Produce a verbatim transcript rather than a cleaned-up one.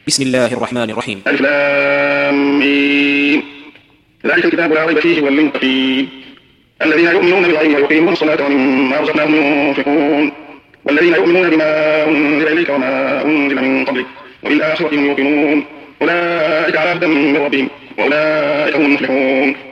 بسم الله الرحمن الرحيم. ألف لام ميم. ذلك الكتاب لا ريب فيه هدى للمتقين الذين يؤمنون بالغيب ويقيمون الصلاة ومما رزقناهم ينفقون والذين يؤمنون بما أنزل إليك وما أنزل من قبلك وبالآخرة هم يوقنون أولئك على هدى من ربهم وأولئك هم المفلحون.